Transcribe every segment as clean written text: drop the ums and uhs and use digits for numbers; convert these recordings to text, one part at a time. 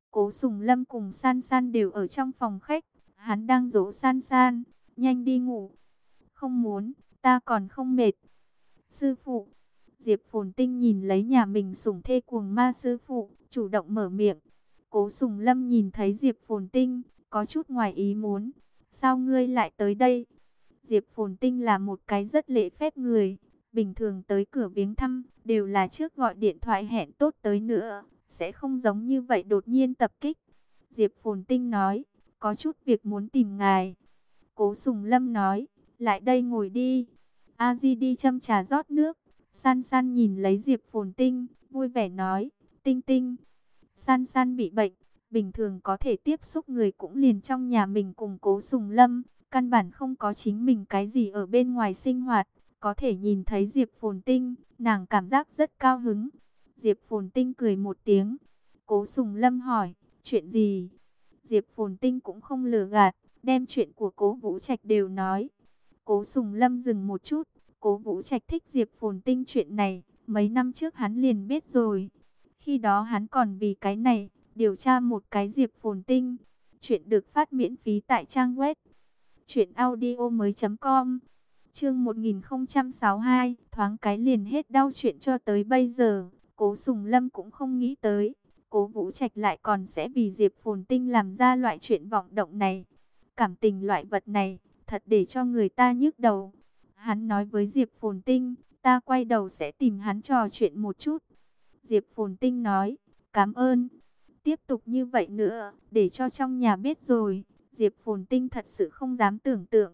Cố Sùng Lâm cùng San San đều ở trong phòng khách. Hắn đang dỗ San San, nhanh đi ngủ. Không muốn, ta còn không mệt. Sư phụ. Diệp Phồn Tinh nhìn lấy nhà mình sủng thê cuồng ma sư phụ, chủ động mở miệng. Cố Sùng Lâm nhìn thấy Diệp Phồn Tinh, có chút ngoài ý muốn. Sao ngươi lại tới đây? Diệp Phồn Tinh là một cái rất lễ phép người. Bình thường tới cửa viếng thăm, đều là trước gọi điện thoại hẹn tốt tới nữa. Sẽ không giống như vậy đột nhiên tập kích. Diệp Phồn Tinh nói, có chút việc muốn tìm ngài. Cố Sùng Lâm nói, lại đây ngồi đi. A Di đi châm trà rót nước. San San nhìn lấy Diệp Phồn Tinh, vui vẻ nói, Tinh Tinh. San San bị bệnh, bình thường có thể tiếp xúc người cũng liền trong nhà mình cùng Cố Sùng Lâm. Căn bản không có chính mình cái gì ở bên ngoài sinh hoạt. Có thể nhìn thấy Diệp Phồn Tinh, nàng cảm giác rất cao hứng. Diệp Phồn Tinh cười một tiếng. Cố Sùng Lâm hỏi, chuyện gì? Diệp Phồn Tinh cũng không lừa gạt, đem chuyện của Cố Vũ Trạch đều nói. Cố Sùng Lâm dừng một chút. Cố Vũ Trạch thích Diệp Phồn Tinh chuyện này, mấy năm trước hắn liền biết rồi. Khi đó hắn còn vì cái này, điều tra một cái Diệp Phồn Tinh. Chuyện được phát miễn phí tại trang web truyệnaudiomoi.com. Chương 1062, thoáng cái liền hết đau chuyện cho tới bây giờ. Cố Sùng Lâm cũng không nghĩ tới, Cố Vũ Trạch lại còn sẽ vì Diệp Phồn Tinh làm ra loại chuyện vọng động này. Cảm tình loại vật này, thật để cho người ta nhức đầu. Hắn nói với Diệp Phồn Tinh, ta quay đầu sẽ tìm hắn trò chuyện một chút. Diệp Phồn Tinh nói, cảm ơn. Tiếp tục như vậy nữa, để cho trong nhà biết rồi. Diệp Phồn Tinh thật sự không dám tưởng tượng.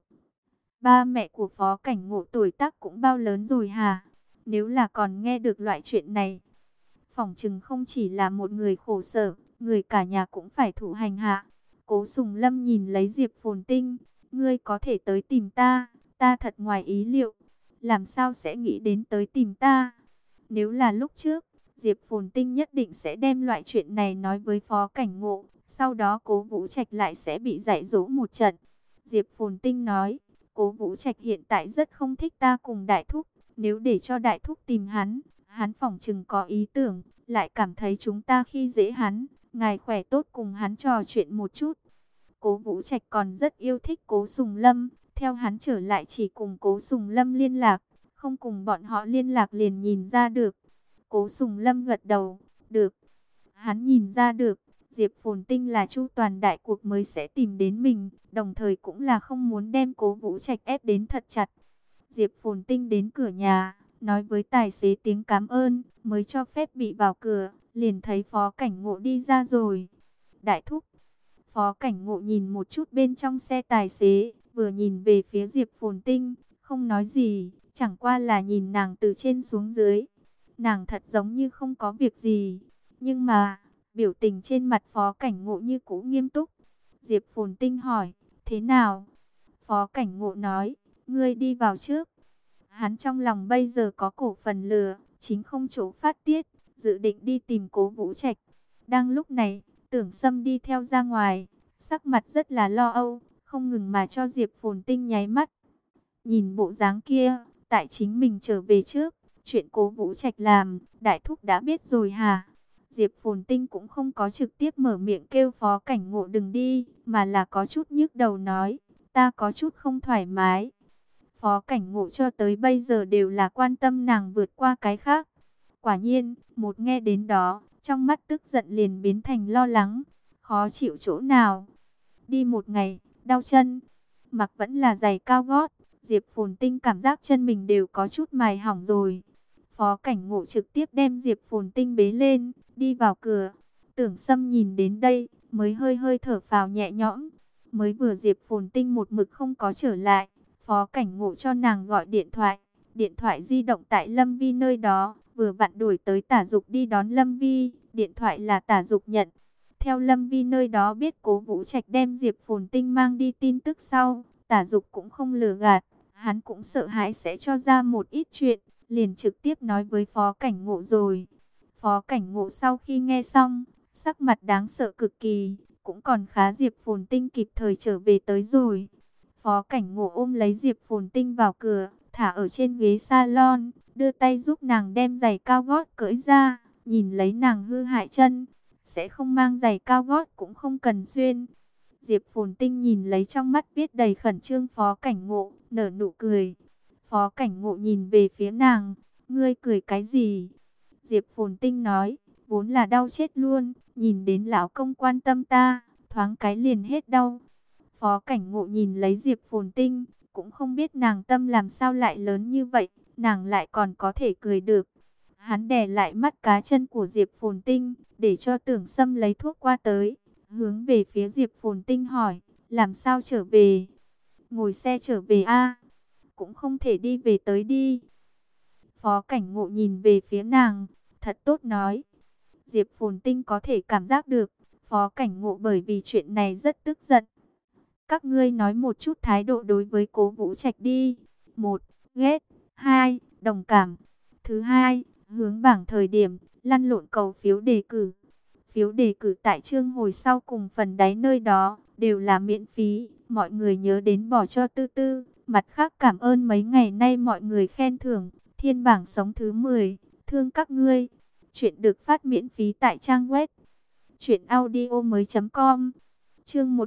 Ba mẹ của Phó Cảnh Ngộ tuổi tác cũng bao lớn rồi hả? Nếu là còn nghe được loại chuyện này, phỏng chừng không chỉ là một người khổ sở, người cả nhà cũng phải thụ hành hạ. Cố Sùng Lâm nhìn lấy Diệp Phồn Tinh, ngươi có thể tới tìm ta, ta thật ngoài ý liệu. Làm sao sẽ nghĩ đến tới tìm ta? Nếu là lúc trước, Diệp Phồn Tinh nhất định sẽ đem loại chuyện này nói với Phó Cảnh Ngộ. Sau đó Cố Vũ Trạch lại sẽ bị dạy dỗ một trận. Diệp Phồn Tinh nói, Cố Vũ Trạch hiện tại rất không thích ta cùng Đại Thúc. Nếu để cho Đại Thúc tìm hắn, hắn phỏng chừng có ý tưởng, lại cảm thấy chúng ta khi dễ hắn. Ngài khỏe tốt cùng hắn trò chuyện một chút. Cố Vũ Trạch còn rất yêu thích Cố Sùng Lâm. Theo hắn trở lại chỉ cùng Cố Sùng Lâm liên lạc, không cùng bọn họ liên lạc liền nhìn ra được. Cố Sùng Lâm gật đầu, được. Hắn nhìn ra được, Diệp Phồn Tinh là chu toàn đại cuộc mới sẽ tìm đến mình, đồng thời cũng là không muốn đem Cố Vũ Trạch ép đến thật chặt. Diệp Phồn Tinh đến cửa nhà, nói với tài xế tiếng cảm ơn, mới cho phép bị vào cửa, liền thấy Phó Cảnh Ngộ đi ra rồi. Đại Thúc. Phó Cảnh Ngộ nhìn một chút bên trong xe tài xế, vừa nhìn về phía Diệp Phồn Tinh, không nói gì, chẳng qua là nhìn nàng từ trên xuống dưới. Nàng thật giống như không có việc gì, nhưng mà, biểu tình trên mặt Phó Cảnh Ngộ như cũ nghiêm túc. Diệp Phồn Tinh hỏi, thế nào? Phó Cảnh Ngộ nói, ngươi đi vào trước. Hắn trong lòng bây giờ có cổ phần lừa, chính không chỗ phát tiết, dự định đi tìm Cố Vũ Trạch. Đang lúc này, Tưởng Sâm đi theo ra ngoài, sắc mặt rất là lo âu, không ngừng mà cho Diệp Phồn Tinh nháy mắt. Nhìn bộ dáng kia, tại chính mình trở về trước, chuyện Cố Vũ Trạch làm, Đại Thúc đã biết rồi hả? Diệp Phồn Tinh cũng không có trực tiếp mở miệng kêu Phó Cảnh Ngộ đừng đi, mà là có chút nhức đầu nói, ta có chút không thoải mái. Phó Cảnh Ngộ cho tới bây giờ đều là quan tâm nàng vượt qua cái khác. Quả nhiên, một nghe đến đó, trong mắt tức giận liền biến thành lo lắng, khó chịu chỗ nào. Đi một ngày, đau chân, mặc vẫn là giày cao gót, Diệp Phồn Tinh cảm giác chân mình đều có chút mài hỏng rồi. Phó Cảnh Ngộ trực tiếp đem Diệp Phồn Tinh bế lên, đi vào cửa. Tưởng Sâm nhìn đến đây, mới hơi hơi thở phào nhẹ nhõm. Mới vừa Diệp Phồn Tinh một mực không có trở lại, Phó Cảnh Ngộ cho nàng gọi điện thoại. Điện thoại di động tại Lâm Vi nơi đó, vừa vặn đổi tới Tả Dục đi đón Lâm Vi. Điện thoại là Tả Dục nhận. Theo Lâm Vi nơi đó biết Cố Vũ Trạch đem Diệp Phồn Tinh mang đi tin tức sau, Tả Dục cũng không lừa gạt. Hắn cũng sợ hãi sẽ cho ra một ít chuyện, liền trực tiếp nói với Phó Cảnh Ngộ rồi. Phó Cảnh Ngộ sau khi nghe xong, sắc mặt đáng sợ cực kỳ, cũng còn khá Diệp Phồn Tinh kịp thời trở về tới rồi. Phó Cảnh Ngộ ôm lấy Diệp Phồn Tinh vào cửa, thả ở trên ghế salon, đưa tay giúp nàng đem giày cao gót cởi ra, nhìn lấy nàng hư hại chân. sẽ không mang giày cao gót cũng không cần xuyên. Diệp Phồn Tinh nhìn lấy trong mắt viết đầy khẩn trương Phó Cảnh Ngộ, nở nụ cười. Phó Cảnh Ngộ nhìn về phía nàng, ngươi cười cái gì? Diệp Phồn Tinh nói, vốn là đau chết luôn, nhìn đến lão công quan tâm ta, thoáng cái liền hết đau. Phó Cảnh Ngộ nhìn lấy Diệp Phồn Tinh, cũng không biết nàng tâm làm sao lại lớn như vậy, nàng lại còn có thể cười được. Hắn đè lại mắt cá chân của Diệp Phồn Tinh, để cho Tưởng Sâm lấy thuốc qua tới, hướng về phía Diệp Phồn Tinh hỏi, làm sao trở về? Ngồi xe trở về a? Cũng không thể đi về tới đi. Phó Cảnh Ngộ nhìn về phía nàng, thật tốt nói. Diệp Phồn Tinh có thể cảm giác được, Phó Cảnh Ngộ bởi vì chuyện này rất tức giận. Các ngươi nói một chút thái độ đối với Cố Vũ Trạch đi. 1. Ghét. 2. Đồng cảm. Thứ hai, hướng bảng thời điểm, lăn lộn cầu phiếu đề cử. Phiếu đề cử tại chương hồi sau cùng phần đáy nơi đó, đều là miễn phí. Mọi người nhớ đến bỏ cho Tư Tư. Mặt khác cảm ơn mấy ngày nay mọi người khen thưởng. Thiên bảng sống thứ 10, thương các ngươi. Chuyện được phát miễn phí tại trang web truyệnaudiomoi.com. Chương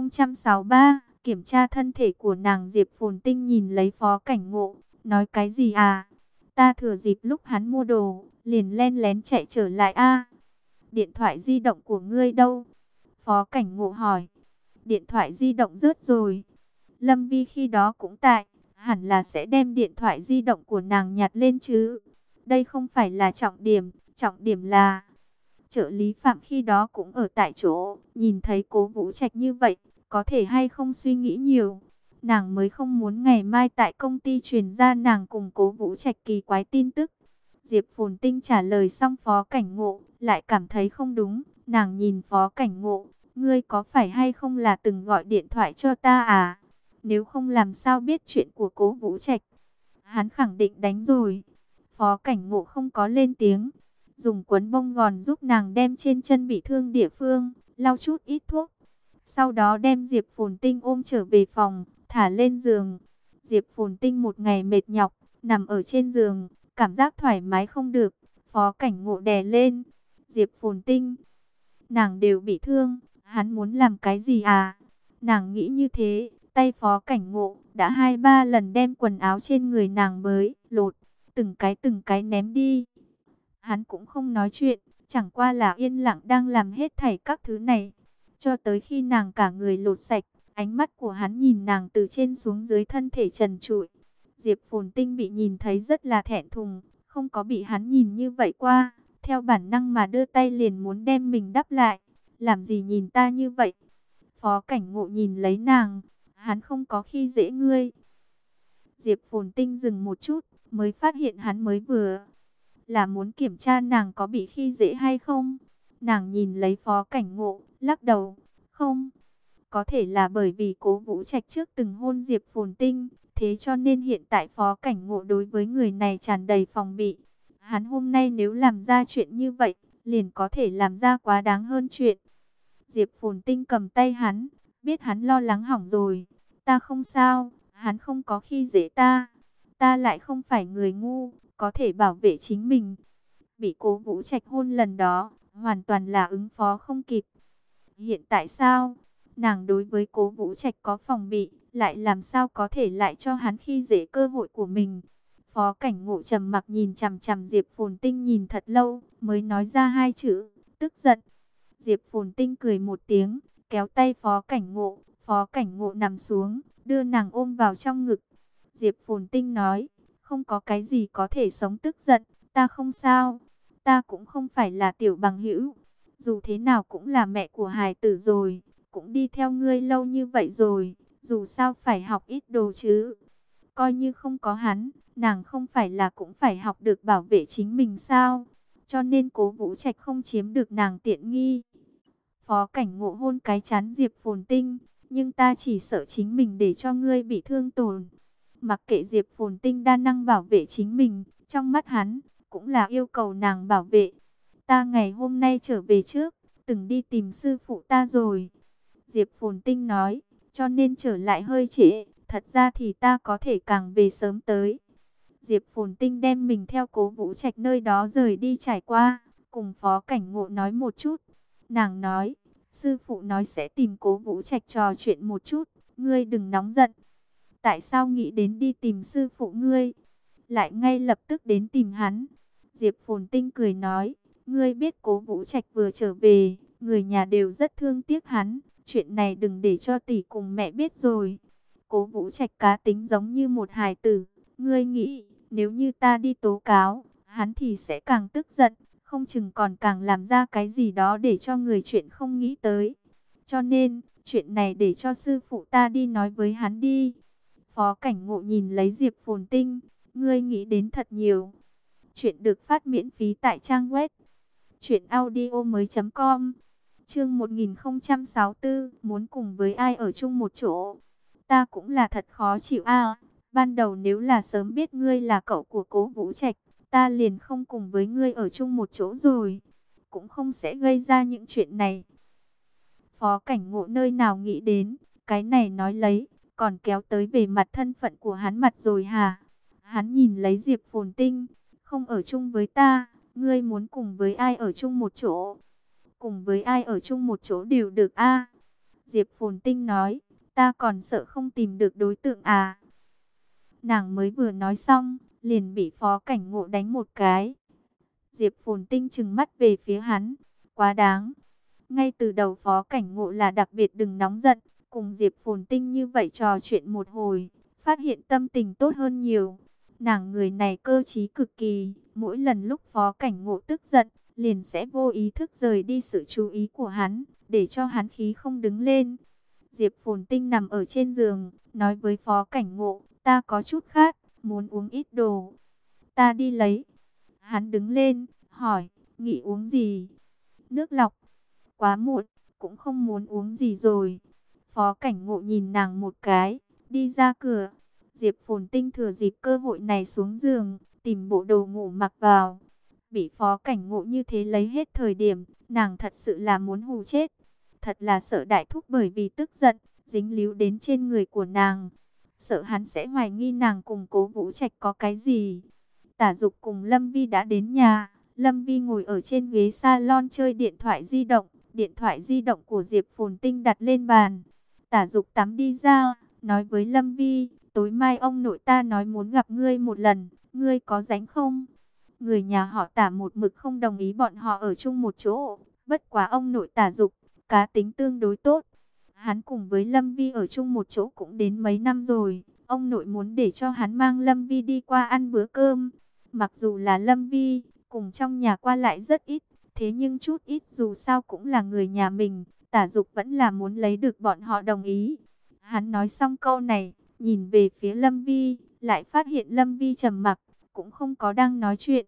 1063, kiểm tra thân thể của nàng. Diệp Phồn Tinh nhìn lấy Phó Cảnh Ngộ, nói cái gì à? Ta thừa dịp lúc hắn mua đồ, liền len lén chạy trở lại a. Điện thoại di động của ngươi đâu? Phó Cảnh Ngộ hỏi. Điện thoại di động rớt rồi. Lâm Vi khi đó cũng tại, hẳn là sẽ đem điện thoại di động của nàng nhặt lên chứ. Đây không phải là trọng điểm là trợ lý Phạm khi đó cũng ở tại chỗ, nhìn thấy Cố Vũ Trạch như vậy, có thể hay không suy nghĩ nhiều. Nàng mới không muốn ngày mai tại công ty truyền ra nàng cùng Cố Vũ Trạch kỳ quái tin tức. Diệp Phồn Tinh trả lời xong Phó Cảnh Ngộ, lại cảm thấy không đúng. Nàng nhìn Phó Cảnh Ngộ, ngươi có phải hay không là từng gọi điện thoại cho ta à? Nếu không làm sao biết chuyện của Cố Vũ Trạch? Hắn khẳng định đánh rồi. Phó Cảnh Ngộ không có lên tiếng, dùng quấn bông gòn giúp nàng đem trên chân bị thương địa phương, lau chút ít thuốc. Sau đó đem Diệp Phồn Tinh ôm trở về phòng, thả lên giường. Diệp Phồn Tinh một ngày mệt nhọc, nằm ở trên giường, cảm giác thoải mái không được. Phó Cảnh Ngộ đè lên. Diệp Phồn Tinh, nàng đều bị thương, hắn muốn làm cái gì à? Nàng nghĩ như thế, tay Phó Cảnh Ngộ đã 2-3 lần đem quần áo trên người nàng bới, lột, từng cái ném đi. Hắn cũng không nói chuyện, chẳng qua là yên lặng đang làm hết thảy các thứ này. Cho tới khi nàng cả người lột sạch, ánh mắt của hắn nhìn nàng từ trên xuống dưới thân thể trần trụi. Diệp Phồn Tinh bị nhìn thấy rất là thẹn thùng, không có bị hắn nhìn như vậy qua. Theo bản năng mà đưa tay liền muốn đem mình đắp lại. Làm gì nhìn ta như vậy? Phó Cảnh Ngộ nhìn lấy nàng, hắn không có khi dễ ngươi. Diệp Phồn Tinh dừng một chút, mới phát hiện hắn mới vừa là muốn kiểm tra nàng có bị khi dễ hay không. Nàng nhìn lấy Phó Cảnh Ngộ, lắc đầu, không. Có thể là bởi vì Cố Vũ Trạch trước từng hôn Diệp Phồn Tinh, thế cho nên hiện tại Phó Cảnh Ngộ đối với người này tràn đầy phòng bị. Hắn hôm nay nếu làm ra chuyện như vậy, liền có thể làm ra quá đáng hơn chuyện. Diệp Phồn Tinh cầm tay hắn, biết hắn lo lắng hỏng rồi. Ta không sao, hắn không có khi dễ ta. Ta lại không phải người ngu, có thể bảo vệ chính mình. Bị Cố Vũ Trạch hôn lần đó, hoàn toàn là ứng phó không kịp. Hiện tại sao? Nàng đối với Cố Vũ Trạch có phòng bị, lại làm sao có thể lại cho hắn khi dễ cơ hội của mình. Phó Cảnh Ngộ trầm mặc nhìn chằm chằm Diệp Phồn Tinh nhìn thật lâu, mới nói ra hai chữ, tức giận. Diệp Phồn Tinh cười một tiếng, kéo tay Phó Cảnh Ngộ. Phó Cảnh Ngộ nằm xuống, đưa nàng ôm vào trong ngực. Diệp Phồn Tinh nói, không có cái gì có thể sống tức giận, ta không sao. Ta cũng không phải là tiểu bằng hữu, dù thế nào cũng là mẹ của hài tử rồi, cũng đi theo ngươi lâu như vậy rồi, dù sao phải học ít đồ chứ. Coi như không có hắn, nàng không phải là cũng phải học được bảo vệ chính mình sao? Cho nên Cố Vũ Trạch không chiếm được nàng tiện nghi. Phó Cảnh Ngộ hôn cái trán Diệp Phồn Tinh, nhưng ta chỉ sợ chính mình để cho ngươi bị thương tổn. Mặc kệ Diệp Phồn Tinh đa năng bảo vệ chính mình, trong mắt hắn cũng là yêu cầu nàng bảo vệ. Ta ngày hôm nay trở về trước, từng đi tìm sư phụ ta rồi. Diệp Phồn Tinh nói, cho nên trở lại hơi trễ, thật ra thì ta có thể càng về sớm tới. Diệp Phồn Tinh đem mình theo Cố Vũ Trạch nơi đó rời đi trải qua, cùng Phó Cảnh Ngộ nói một chút. Nàng nói, sư phụ nói sẽ tìm Cố Vũ Trạch trò chuyện một chút, ngươi đừng nóng giận. Tại sao nghĩ đến đi tìm sư phụ ngươi, lại ngay lập tức đến tìm hắn? Diệp Phồn Tinh cười nói, ngươi biết Cố Vũ Trạch vừa trở về, người nhà đều rất thương tiếc hắn, chuyện này đừng để cho tỷ cùng mẹ biết rồi. Cố Vũ Trạch cá tính giống như một hài tử, ngươi nghĩ, nếu như ta đi tố cáo, hắn thì sẽ càng tức giận, không chừng còn càng làm ra cái gì đó để cho người chuyện không nghĩ tới. Cho nên, chuyện này để cho sư phụ ta đi nói với hắn đi. Phó Cảnh Ngộ nhìn lấy Diệp Phồn Tinh, ngươi nghĩ đến thật nhiều. Chuyện được phát miễn phí tại trang web truyệnaudiomoi.com. Chương 1064, muốn cùng với ai ở chung một chỗ. Ta cũng là thật khó chịu a. Ban đầu nếu là sớm biết ngươi là cậu của Cố Vũ Trạch, ta liền không cùng với ngươi ở chung một chỗ rồi, cũng không sẽ gây ra những chuyện này. Phó Cảnh Ngộ nơi nào nghĩ đến, cái này nói lấy, còn kéo tới về mặt thân phận của hắn mặt rồi hả? Hắn nhìn lấy Diệp Phồn Tinh, không ở chung với ta, ngươi muốn cùng với ai ở chung một chỗ? Cùng với ai ở chung một chỗ đều được a. Diệp Phồn Tinh nói, ta còn sợ không tìm được đối tượng à. Nàng mới vừa nói xong, liền bị Phó Cảnh Ngộ đánh một cái. Diệp Phồn Tinh trừng mắt về phía hắn, quá đáng. Ngay từ đầu Phó Cảnh Ngộ là đặc biệt đừng nóng giận, cùng Diệp Phồn Tinh như vậy trò chuyện một hồi, phát hiện tâm tình tốt hơn nhiều. Nàng người này cơ trí cực kỳ, mỗi lần lúc Phó Cảnh Ngộ tức giận, liền sẽ vô ý thức rời đi sự chú ý của hắn, để cho hắn khí không đứng lên. Diệp Phồn Tinh nằm ở trên giường, nói với Phó Cảnh Ngộ, ta có chút khát, muốn uống ít đồ. Ta đi lấy. Hắn đứng lên, hỏi, nghĩ uống gì? Nước lọc. Quá muộn, cũng không muốn uống gì rồi. Phó Cảnh Ngộ nhìn nàng một cái, đi ra cửa. Diệp Phồn Tinh thừa dịp cơ hội này xuống giường, tìm bộ đồ ngủ mặc vào. Bị Phó Cảnh Ngộ như thế lấy hết thời điểm, nàng thật sự là muốn hù chết. Thật là sợ đại thúc bởi vì tức giận, dính líu đến trên người của nàng. Sợ hắn sẽ hoài nghi nàng cùng Cố Vũ Trạch có cái gì. Tả Dục cùng Lâm Vi đã đến nhà. Lâm Vi ngồi ở trên ghế salon chơi điện thoại di động. Điện thoại di động của Diệp Phồn Tinh đặt lên bàn. Tả Dục tắm đi ra, nói với Lâm Vi, tối mai ông nội ta nói muốn gặp ngươi một lần, ngươi có rảnh không? Người nhà họ Tả một mực không đồng ý bọn họ ở chung một chỗ. Bất quá ông nội Tả Dục, cá tính tương đối tốt. Hắn cùng với Lâm Vi ở chung một chỗ cũng đến mấy năm rồi. Ông nội muốn để cho hắn mang Lâm Vi đi qua ăn bữa cơm. Mặc dù là Lâm Vi, cùng trong nhà qua lại rất ít. Thế nhưng chút ít dù sao cũng là người nhà mình. Tả Dục vẫn là muốn lấy được bọn họ đồng ý. Hắn nói xong câu này, nhìn về phía Lâm Vi, lại phát hiện Lâm Vi trầm mặc, cũng không có đang nói chuyện.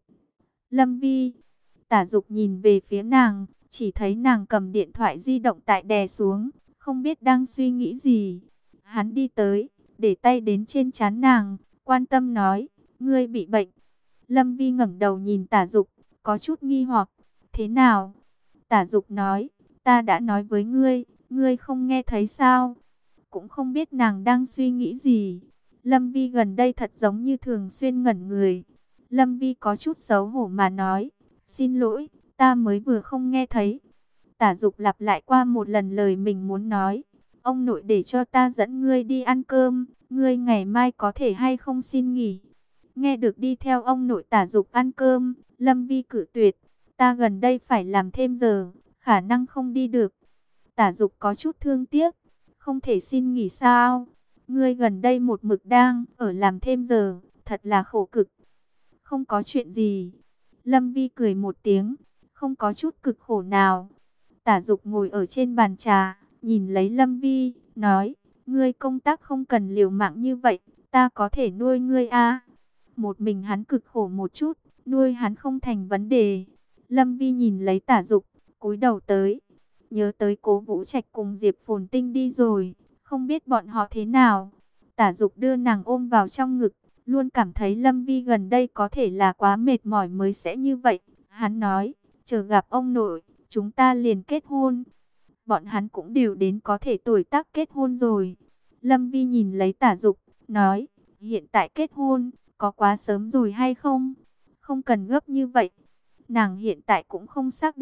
Lâm Vi, Tả Dục nhìn về phía nàng, chỉ thấy nàng cầm điện thoại di động tại đè xuống, không biết đang suy nghĩ gì. Hắn đi tới, để tay đến trên trán nàng, quan tâm nói, ngươi bị bệnh. Lâm Vi ngẩng đầu nhìn Tả Dục, có chút nghi hoặc, thế nào? Tả Dục nói, ta đã nói với ngươi, ngươi không nghe thấy sao? Cũng không biết nàng đang suy nghĩ gì. Lâm Vi gần đây thật giống như thường xuyên ngẩn người. Lâm Vi có chút xấu hổ mà nói, xin lỗi, ta mới vừa không nghe thấy. Tả Dục lặp lại qua một lần lời mình muốn nói. Ông nội để cho ta dẫn ngươi đi ăn cơm, ngươi ngày mai có thể hay không xin nghỉ. Nghe được đi theo ông nội Tả Dục ăn cơm, Lâm Vi cự tuyệt. Ta gần đây phải làm thêm giờ, khả năng không đi được. Tả Dục có chút thương tiếc, không thể xin nghỉ sao? Ngươi gần đây một mực đang ở làm thêm giờ, thật là khổ cực. Không có chuyện gì. Lâm Vi cười một tiếng, không có chút cực khổ nào. Tả Dục ngồi ở trên bàn trà, nhìn lấy Lâm Vi, nói, ngươi công tác không cần liều mạng như vậy, ta có thể nuôi ngươi à. Một mình hắn cực khổ một chút, nuôi hắn không thành vấn đề. Lâm Vi nhìn lấy Tả Dục, cúi đầu tới, nhớ tới Cố Vũ Trạch cùng Diệp Phồn Tinh đi rồi, không biết bọn họ thế nào. Tả Dục đưa nàng ôm vào trong ngực, luôn cảm thấy Lâm Vi gần đây có thể là quá mệt mỏi mới sẽ như vậy. Hắn nói, chờ gặp ông nội, chúng ta liền kết hôn. Bọn hắn cũng đều đến có thể tuổi tác kết hôn rồi. Lâm Vi nhìn lấy Tả Dục, nói, hiện tại kết hôn, có quá sớm rồi hay không? Không cần gấp như vậy. Nàng hiện tại cũng không xác định,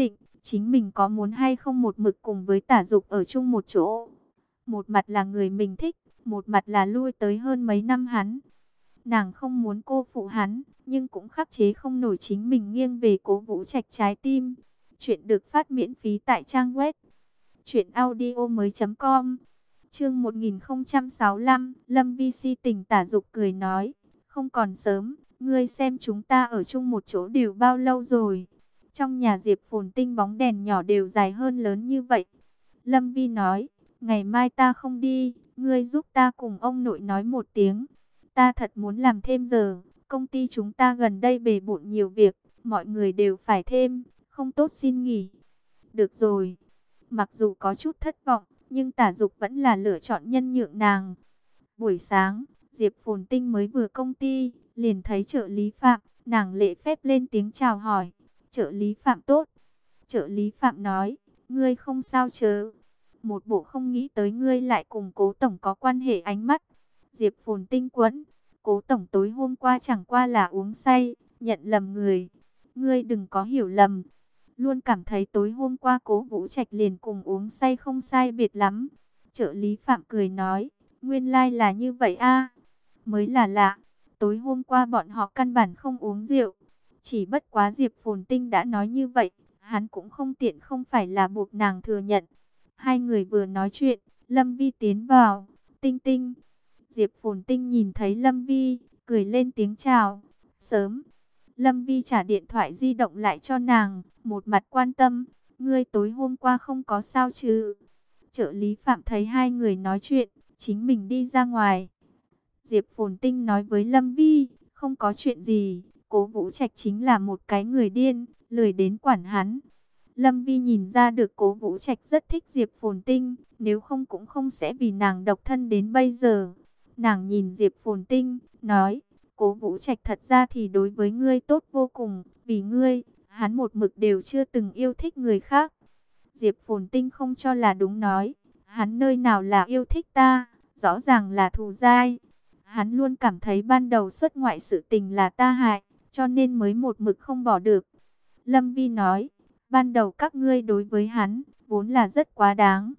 chính mình có muốn hay không một mực cùng với Tả Dục ở chung một chỗ. Một mặt là người mình thích, một mặt là lui tới hơn mấy năm hắn. Nàng không muốn cô phụ hắn, nhưng cũng khắc chế không nổi chính mình nghiêng về Cố Vũ Trạch trái tim. Chuyện được phát miễn phí tại trang web truyệnaudiomoi.com. Chương 1065, Lâm Vi si tình. Tả Dục cười nói, không còn sớm, ngươi xem chúng ta ở chung một chỗ đều bao lâu rồi. Trong nhà Diệp Phồn Tinh bóng đèn nhỏ đều dài hơn lớn như vậy. Lâm Vi nói, ngày mai ta không đi, ngươi giúp ta cùng ông nội nói một tiếng. Ta thật muốn làm thêm giờ, công ty chúng ta gần đây bề bộn nhiều việc, mọi người đều phải thêm, không tốt xin nghỉ. Được rồi, mặc dù có chút thất vọng, nhưng Tả Dục vẫn là lựa chọn nhân nhượng nàng. Buổi sáng, Diệp Phồn Tinh mới vừa công ty, liền thấy trợ lý Phạm, nàng lễ phép lên tiếng chào hỏi. Trợ lý Phạm tốt. Trợ lý Phạm nói, ngươi không sao chớ. Một bộ không nghĩ tới ngươi lại cùng Cố tổng có quan hệ ánh mắt. Diệp Phồn Tinh quẫn, Cố tổng tối hôm qua chẳng qua là uống say, nhận lầm người. Ngươi đừng có hiểu lầm. Luôn cảm thấy tối hôm qua Cố Vũ Trạch liền cùng uống say không sai biệt lắm. Trợ lý Phạm cười nói, nguyên lai là như vậy a. Mới là lạ, tối hôm qua bọn họ căn bản không uống rượu. Chỉ bất quá Diệp Phồn Tinh đã nói như vậy, hắn cũng không tiện không phải là buộc nàng thừa nhận. Hai người vừa nói chuyện, Lâm Vi tiến vào. Tinh Tinh. Diệp Phồn Tinh nhìn thấy Lâm Vi, cười lên tiếng chào. Sớm. Lâm Vi trả điện thoại di động lại cho nàng, một mặt quan tâm. Ngươi tối hôm qua không có sao chứ? Trợ lý Phạm thấy hai người nói chuyện, chính mình đi ra ngoài. Diệp Phồn Tinh nói với Lâm Vi, không có chuyện gì, Cố Vũ Trạch chính là một cái người điên, lười đến quản hắn. Lâm Vi nhìn ra được Cố Vũ Trạch rất thích Diệp Phồn Tinh, nếu không cũng không sẽ vì nàng độc thân đến bây giờ. Nàng nhìn Diệp Phồn Tinh, nói, Cố Vũ Trạch thật ra thì đối với ngươi tốt vô cùng, vì ngươi, hắn một mực đều chưa từng yêu thích người khác. Diệp Phồn Tinh không cho là đúng nói, hắn nơi nào là yêu thích ta, rõ ràng là thù dai. Hắn luôn cảm thấy ban đầu xuất ngoại sự tình là ta hại, cho nên mới một mực không bỏ được. Lâm Vi nói, ban đầu các ngươi đối với hắn, vốn là rất quá đáng.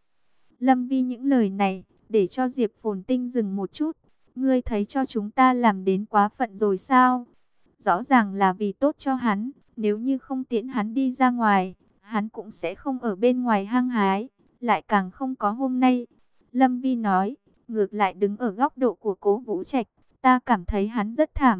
Lâm Vi những lời này, để cho Diệp Phồn Tinh dừng một chút. Ngươi thấy cho chúng ta làm đến quá phận rồi sao? Rõ ràng là vì tốt cho hắn, nếu như không tiễn hắn đi ra ngoài, hắn cũng sẽ không ở bên ngoài hăng hái, lại càng không có hôm nay. Lâm Vi nói, ngược lại đứng ở góc độ của Cố Vũ Trạch, ta cảm thấy hắn rất thảm.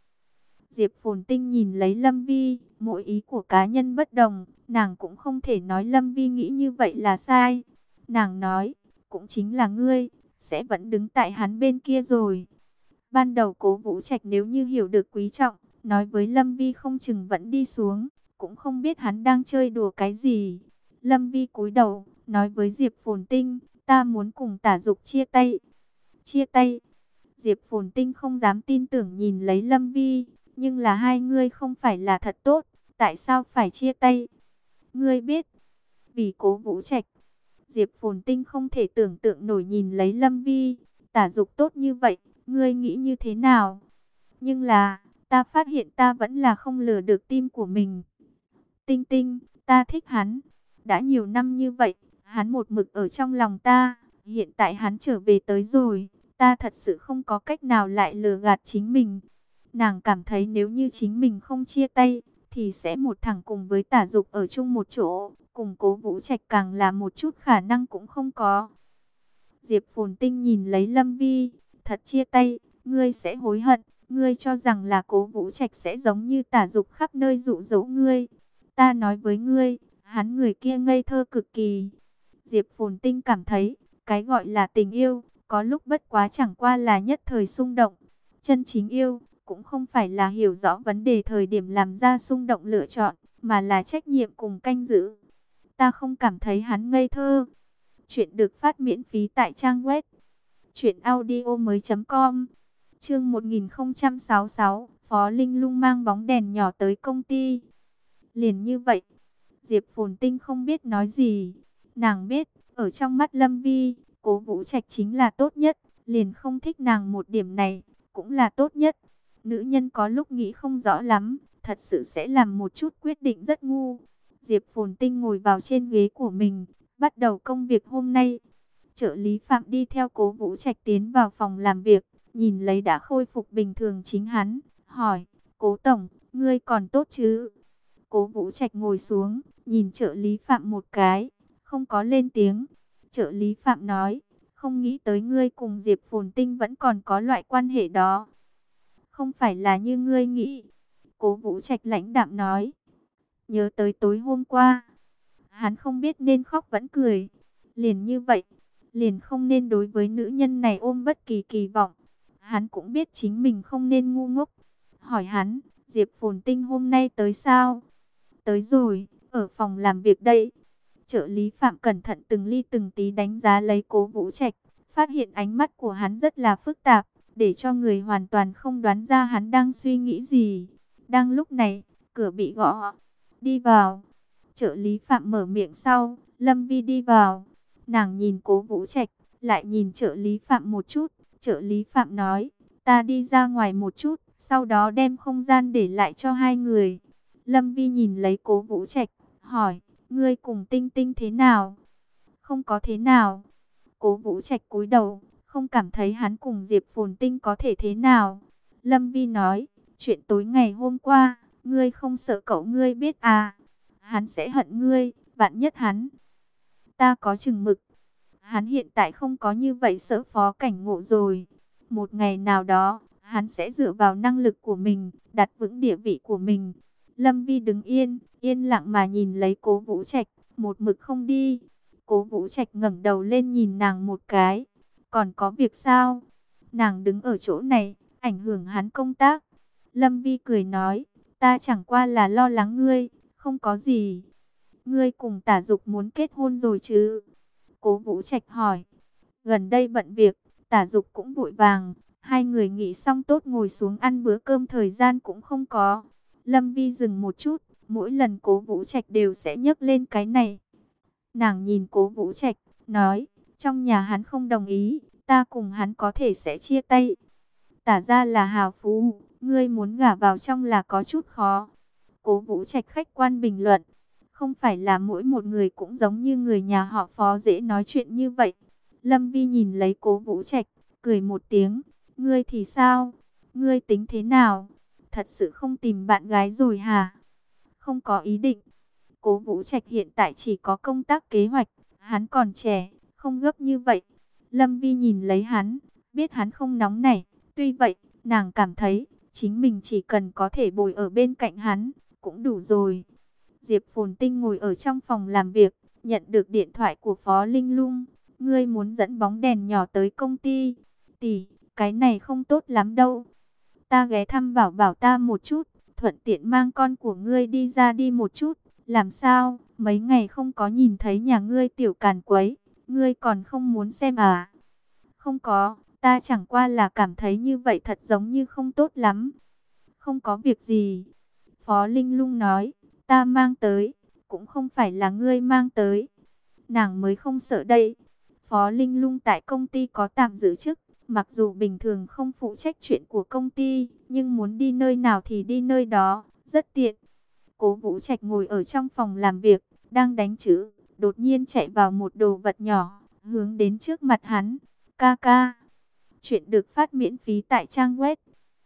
Diệp Phồn Tinh nhìn lấy Lâm Vi, mỗi ý của cá nhân bất đồng, nàng cũng không thể nói Lâm Vi nghĩ như vậy là sai. Nàng nói, cũng chính là ngươi, sẽ vẫn đứng tại hắn bên kia rồi. Ban đầu Cố Vũ Trạch nếu như hiểu được quý trọng, nói với Lâm Vi không chừng vẫn đi xuống, cũng không biết hắn đang chơi đùa cái gì. Lâm Vi cúi đầu, nói với Diệp Phồn Tinh, ta muốn cùng Tả Dục chia tay. Chia tay. Diệp Phồn Tinh không dám tin tưởng nhìn lấy Lâm Vi, nhưng là hai ngươi không phải là thật tốt, tại sao phải chia tay? Ngươi biết, vì Cố Vũ Trạch. Diệp Phồn Tinh không thể tưởng tượng nổi nhìn lấy Lâm Vi, Tả Dục tốt như vậy, ngươi nghĩ như thế nào? Nhưng là, ta phát hiện ta vẫn là không lừa được tim của mình. Tinh Tinh, ta thích hắn. Đã nhiều năm như vậy, hắn một mực ở trong lòng ta, hiện tại hắn trở về tới rồi, ta thật sự không có cách nào lại lừa gạt chính mình. Nàng cảm thấy nếu như chính mình không chia tay, thì sẽ một thằng cùng với Tả Dục ở chung một chỗ, cùng Cố Vũ Trạch càng là một chút khả năng cũng không có. Diệp Phồn Tinh nhìn lấy Lâm Vi, thật chia tay, ngươi sẽ hối hận, ngươi cho rằng là Cố Vũ Trạch sẽ giống như Tả Dục khắp nơi dụ dỗ ngươi. Ta nói với ngươi, hắn người kia ngây thơ cực kỳ. Diệp Phồn Tinh cảm thấy, cái gọi là tình yêu, có lúc bất quá chẳng qua là nhất thời xung động. Chân chính yêu, cũng không phải là hiểu rõ vấn đề thời điểm làm ra xung động lựa chọn, mà là trách nhiệm cùng canh giữ. Ta không cảm thấy hắn ngây thơ. Chuyện được phát miễn phí tại trang web truyệnaudiomoi.com. Chương 1066, Phó Linh Lung mang bóng đèn nhỏ tới công ty. Liền như vậy, Diệp Phồn Tinh không biết nói gì. Nàng biết, ở trong mắt Lâm Vi, Cố Vũ Trạch chính là tốt nhất, liền không thích nàng một điểm này, cũng là tốt nhất. Nữ nhân có lúc nghĩ không rõ lắm, thật sự sẽ làm một chút quyết định rất ngu. Diệp Phồn Tinh ngồi vào trên ghế của mình, bắt đầu công việc hôm nay. Trợ lý Phạm đi theo Cố Vũ Trạch tiến vào phòng làm việc, nhìn lấy đã khôi phục bình thường chính hắn, hỏi, Cố Tổng, ngươi còn tốt chứ? Cố Vũ Trạch ngồi xuống, nhìn trợ lý Phạm một cái, không có lên tiếng. Trợ lý Phạm nói, không nghĩ tới ngươi cùng Diệp Phồn Tinh vẫn còn có loại quan hệ đó. Không phải là như ngươi nghĩ. Cố Vũ Trạch lãnh đạm nói, nhớ tới tối hôm qua, hắn không biết nên khóc vẫn cười. Liền như vậy, liền không nên đối với nữ nhân này ôm bất kỳ kỳ vọng. Hắn cũng biết chính mình không nên ngu ngốc. Hỏi hắn, Diệp Phồn Tinh hôm nay tới sao? Tới rồi, ở phòng làm việc đây. Trợ lý Phạm cẩn thận từng ly từng tí đánh giá lấy Cố Vũ Trạch, phát hiện ánh mắt của hắn rất là phức tạp, để cho người hoàn toàn không đoán ra hắn đang suy nghĩ gì. Đang lúc này, cửa bị gõ. Đi vào. Trợ lý Phạm mở miệng sau, Lâm Vi đi vào. Nàng nhìn Cố Vũ Trạch, lại nhìn trợ lý Phạm một chút. Trợ lý Phạm nói, ta đi ra ngoài một chút, sau đó đem không gian để lại cho hai người. Lâm Vi nhìn lấy Cố Vũ Trạch, hỏi, ngươi cùng Tinh Tinh thế nào? Không có thế nào. Cố Vũ Trạch cúi đầu, không cảm thấy hắn cùng Diệp Phồn Tinh có thể thế nào. Lâm Vi nói, chuyện tối ngày hôm qua, ngươi không sợ cậu ngươi biết à? Hắn sẽ hận ngươi, vạn nhất hắn. Ta có chừng mực. Hắn hiện tại không có như vậy sợ Phó Cảnh Ngộ rồi. Một ngày nào đó, hắn sẽ dựa vào năng lực của mình, đặt vững địa vị của mình. Lâm Vi đứng yên, yên lặng mà nhìn lấy Cố Vũ Trạch, một mực không đi. Cố Vũ Trạch ngẩng đầu lên nhìn nàng một cái. Còn có việc sao? Nàng đứng ở chỗ này, ảnh hưởng hắn công tác. Lâm Vi cười nói, ta chẳng qua là lo lắng ngươi, không có gì. Ngươi cùng Tả Dục muốn kết hôn rồi chứ? Cố Vũ Trạch hỏi. Gần đây bận việc, Tả Dục cũng vội vàng. Hai người nghỉ xong tốt ngồi xuống ăn bữa cơm thời gian cũng không có. Lâm Vi dừng một chút, mỗi lần Cố Vũ Trạch đều sẽ nhắc lên cái này. Nàng nhìn Cố Vũ Trạch, nói, trong nhà hắn không đồng ý, ta cùng hắn có thể sẽ chia tay. Tả ra là hào phú, ngươi muốn gả vào trong là có chút khó. Cố Vũ Trạch khách quan bình luận, không phải là mỗi một người cũng giống như người nhà họ Phó dễ nói chuyện như vậy. Lâm Vi nhìn lấy Cố Vũ Trạch, cười một tiếng, ngươi thì sao? Ngươi tính thế nào? Thật sự không tìm bạn gái rồi hả? Không có ý định. Cố Vũ Trạch hiện tại chỉ có công tác kế hoạch, hắn còn trẻ, không gấp như vậy. Lâm Vi nhìn lấy hắn, biết hắn không nóng nảy, tuy vậy, nàng cảm thấy chính mình chỉ cần có thể bồi ở bên cạnh hắn, cũng đủ rồi. Diệp Phồn Tinh ngồi ở trong phòng làm việc, nhận được điện thoại của Phó Linh Lung, ngươi muốn dẫn bóng đèn nhỏ tới công ty. Tỷ, cái này không tốt lắm đâu. Ta ghé thăm bảo bảo ta một chút, thuận tiện mang con của ngươi đi ra đi một chút. Làm sao, mấy ngày không có nhìn thấy nhà ngươi tiểu càn quấy, ngươi còn không muốn xem à? Không có, ta chẳng qua là cảm thấy như vậy thật giống như không tốt lắm. Không có việc gì. Phó Linh Lung nói, ta mang tới, cũng không phải là ngươi mang tới. Nàng mới không sợ đây. Phó Linh Lung tại công ty có tạm giữ chức, mặc dù bình thường không phụ trách chuyện của công ty, nhưng muốn đi nơi nào thì đi nơi đó, rất tiện. Cố Vũ Trạch ngồi ở trong phòng làm việc, đang đánh chữ, đột nhiên chạy vào một đồ vật nhỏ, hướng đến trước mặt hắn. Ca ca. Chuyện được phát miễn phí tại trang web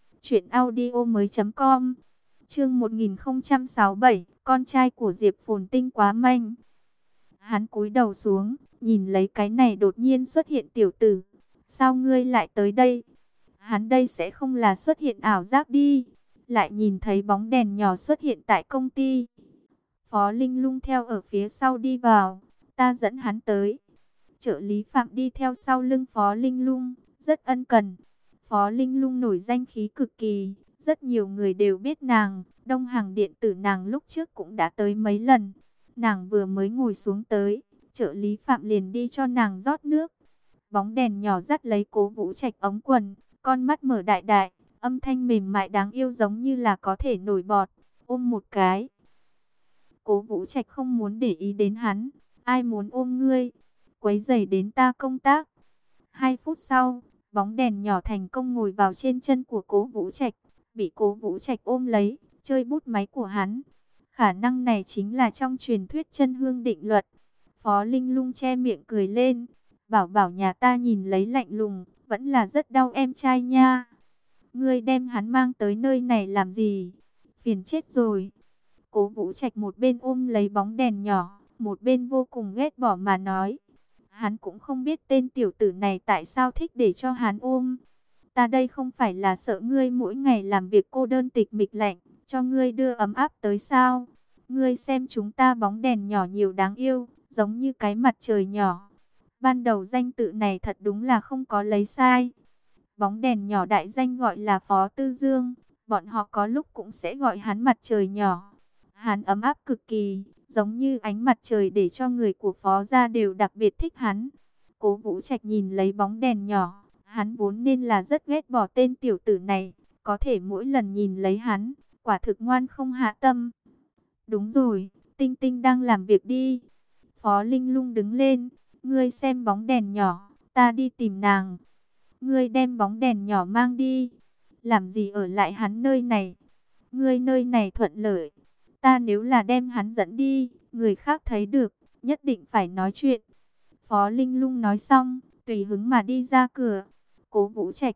truyệnaudiomoi.com. Chương 1067, con trai của Diệp Phồn Tinh quá manh. Hắn cúi đầu xuống, nhìn lấy cái này đột nhiên xuất hiện tiểu tử. Sao ngươi lại tới đây? Hắn đây sẽ không là xuất hiện ảo giác đi. Lại nhìn thấy bóng đèn nhỏ xuất hiện tại công ty. Phó Linh Lung theo ở phía sau đi vào. Ta dẫn hắn tới. Trợ lý Phạm đi theo sau lưng Phó Linh Lung, rất ân cần. Phó Linh Lung nổi danh khí cực kỳ. Rất nhiều người đều biết nàng. Đông Hàng điện tử nàng lúc trước cũng đã tới mấy lần. Nàng vừa mới ngồi xuống tới, trợ lý Phạm liền đi cho nàng rót nước. Bóng đèn nhỏ dắt lấy Cố Vũ Trạch ống quần, con mắt mở đại đại, âm thanh mềm mại đáng yêu giống như là có thể nổi bọt, ôm một cái. Cố Vũ Trạch không muốn để ý đến hắn, ai muốn ôm ngươi, quấy rầy đến ta công tác. 2 phút sau, bóng đèn nhỏ thành công ngồi vào trên chân của Cố Vũ Trạch, bị Cố Vũ Trạch ôm lấy, chơi bút máy của hắn. Khả năng này chính là trong truyền thuyết chân hương định luật. Phó Linh Lung che miệng cười lên. Bảo bảo nhà ta nhìn lấy lạnh lùng, vẫn là rất đau em trai nha. Ngươi đem hắn mang tới nơi này làm gì? Phiền chết rồi. Cố Vũ Trạch một bên ôm lấy bóng đèn nhỏ, một bên vô cùng ghét bỏ mà nói. Hắn cũng không biết tên tiểu tử này tại sao thích để cho hắn ôm. Ta đây không phải là sợ ngươi mỗi ngày làm việc cô đơn tịch mịch lạnh, cho ngươi đưa ấm áp tới sao? Ngươi xem chúng ta bóng đèn nhỏ nhiều đáng yêu, giống như cái mặt trời nhỏ. Ban đầu danh tự này thật đúng là không có lấy sai. Bóng đèn nhỏ đại danh gọi là Phó Tư Dương, bọn họ có lúc cũng sẽ gọi hắn mặt trời nhỏ. Hắn ấm áp cực kỳ, giống như ánh mặt trời để cho người của Phó gia đều đặc biệt thích hắn. Cố Vũ Trạch nhìn lấy bóng đèn nhỏ, hắn vốn nên là rất ghét bỏ tên tiểu tử này, có thể mỗi lần nhìn lấy hắn, quả thực ngoan không hạ tâm. Đúng rồi, Tinh Tinh đang làm việc đi. Phó Linh Lung đứng lên, ngươi xem bóng đèn nhỏ, ta đi tìm nàng. Ngươi đem bóng đèn nhỏ mang đi. Làm gì ở lại hắn nơi này? Ngươi nơi này thuận lợi. Ta nếu là đem hắn dẫn đi, người khác thấy được, nhất định phải nói chuyện. Phó Linh Lung nói xong, tùy hứng mà đi ra cửa. Cố Vũ Trạch.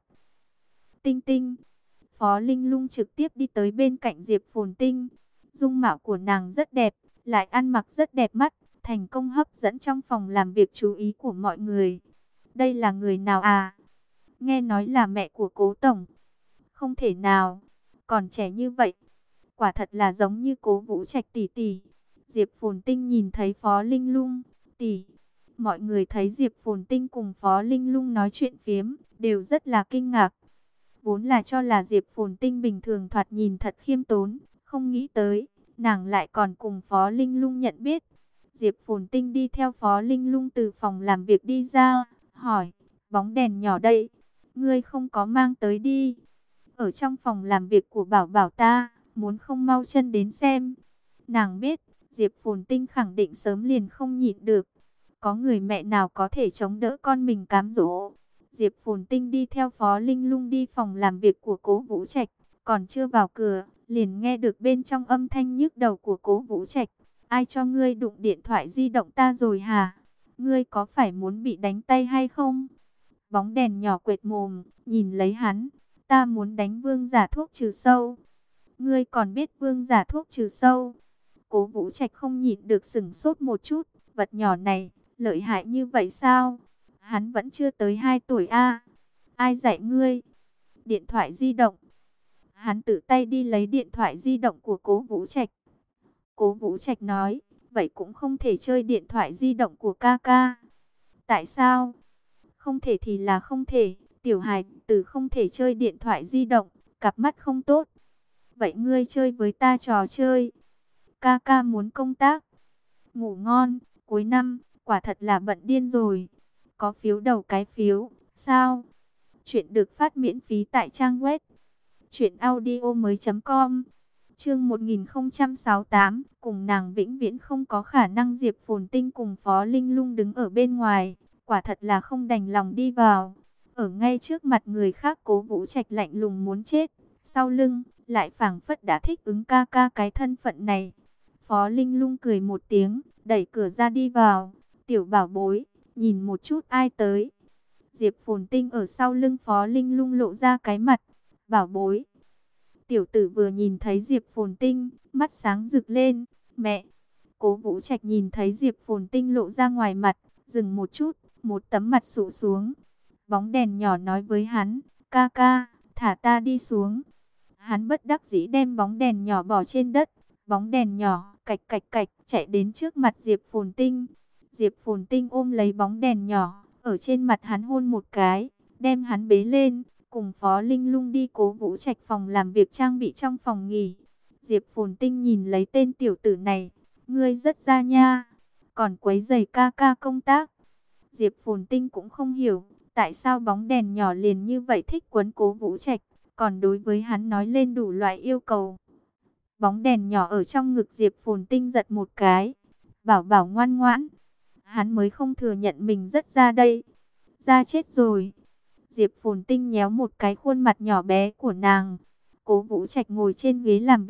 Tinh Tinh. Phó Linh Lung trực tiếp đi tới bên cạnh Diệp Phồn Tinh. Dung mạo của nàng rất đẹp, lại ăn mặc rất đẹp mắt, thành công hấp dẫn trong phòng làm việc chú ý của mọi người. Đây là người nào à? Nghe nói là mẹ của Cố Tổng. Không thể nào, còn trẻ như vậy. Quả thật là giống như Cố Vũ Trạch tỷ tỷ. Diệp Phồn Tinh nhìn thấy Phó Linh Lung, tỷ. Mọi người thấy Diệp Phồn Tinh cùng Phó Linh Lung nói chuyện phiếm, đều rất là kinh ngạc. Vốn là cho là Diệp Phồn Tinh bình thường thoạt nhìn thật khiêm tốn, không nghĩ tới, nàng lại còn cùng Phó Linh Lung nhận biết. Diệp Phồn Tinh đi theo Phó Linh Lung từ phòng làm việc đi ra, hỏi, bóng đèn nhỏ đây, ngươi không có mang tới đi. Ở trong phòng làm việc của Bảo Bảo ta, muốn không mau chân đến xem. Nàng biết, Diệp Phồn Tinh khẳng định sớm liền không nhịn được. Có người mẹ nào có thể chống đỡ con mình cám dỗ. Diệp Phồn Tinh đi theo Phó Linh Lung đi phòng làm việc của Cố Vũ Trạch, còn chưa vào cửa, liền nghe được bên trong âm thanh nhức đầu của Cố Vũ Trạch. Ai cho ngươi đụng điện thoại di động ta rồi hả? Ngươi có phải muốn bị đánh tay hay không? Bóng đèn nhỏ quệt mồm, nhìn lấy hắn. Ta muốn đánh vương giả thuốc trừ sâu. Ngươi còn biết vương giả thuốc trừ sâu? Cố Vũ Trạch không nhịn được sửng sốt một chút. Vật nhỏ này, lợi hại như vậy sao? Hắn vẫn chưa tới 2 tuổi a. Ai dạy ngươi? Điện thoại di động. Hắn tự tay đi lấy điện thoại di động của Cố Vũ Trạch. Cố Vũ Trạch nói, vậy cũng không thể chơi điện thoại di động của ca ca. Tại sao? Không thể thì là không thể, tiểu hài tử không thể chơi điện thoại di động, cặp mắt không tốt. Vậy ngươi chơi với ta trò chơi. Ca ca muốn công tác. Ngủ ngon, cuối năm, quả thật là bận điên rồi. Có phiếu đầu cái phiếu, sao? Chuyện được phát miễn phí tại trang web truyệnaudiomoi.com. Chương 1068, cùng nàng vĩnh viễn không có khả năng. Diệp Phồn Tinh cùng Phó Linh Lung đứng ở bên ngoài, quả thật là không đành lòng đi vào. Ở ngay trước mặt người khác Cố Vũ Trạch lạnh lùng muốn chết, sau lưng lại phảng phất đã thích ứng ca ca cái thân phận này. Phó Linh Lung cười một tiếng, đẩy cửa ra đi vào. Tiểu bảo bối, nhìn một chút ai tới. Diệp Phồn Tinh ở sau lưng Phó Linh Lung lộ ra cái mặt. Bảo bối. Tiểu tử vừa nhìn thấy Diệp Phồn Tinh, mắt sáng rực lên. Mẹ. Cố Vũ Trạch nhìn thấy Diệp Phồn Tinh lộ ra ngoài mặt, dừng một chút, một tấm mặt sụ xuống. Bóng đèn nhỏ nói với hắn, ca ca, thả ta đi xuống. Hắn bất đắc dĩ đem bóng đèn nhỏ bỏ trên đất. Bóng đèn nhỏ, cạch cạch cạch, chạy đến trước mặt Diệp Phồn Tinh. Diệp Phồn Tinh ôm lấy bóng đèn nhỏ, ở trên mặt hắn hôn một cái, đem hắn bế lên, cùng Phó Linh Lung đi Cố Vũ Trạch phòng làm việc trang bị trong phòng nghỉ. Diệp Phồn Tinh nhìn lấy tên tiểu tử này, ngươi rất ra nha, còn quấy rầy ca ca công tác. Diệp Phồn Tinh cũng không hiểu, tại sao bóng đèn nhỏ liền như vậy thích quấn Cố Vũ Trạch, còn đối với hắn nói lên đủ loại yêu cầu. Bóng đèn nhỏ ở trong ngực Diệp Phồn Tinh giật một cái. Bảo bảo ngoan ngoãn. Hắn mới không thừa nhận mình rất ra đây. Ra chết rồi. Diệp Phồn Tinh nhéo một cái khuôn mặt nhỏ bé của nàng. Cố Vũ Trạch ngồi trên ghế làm việc,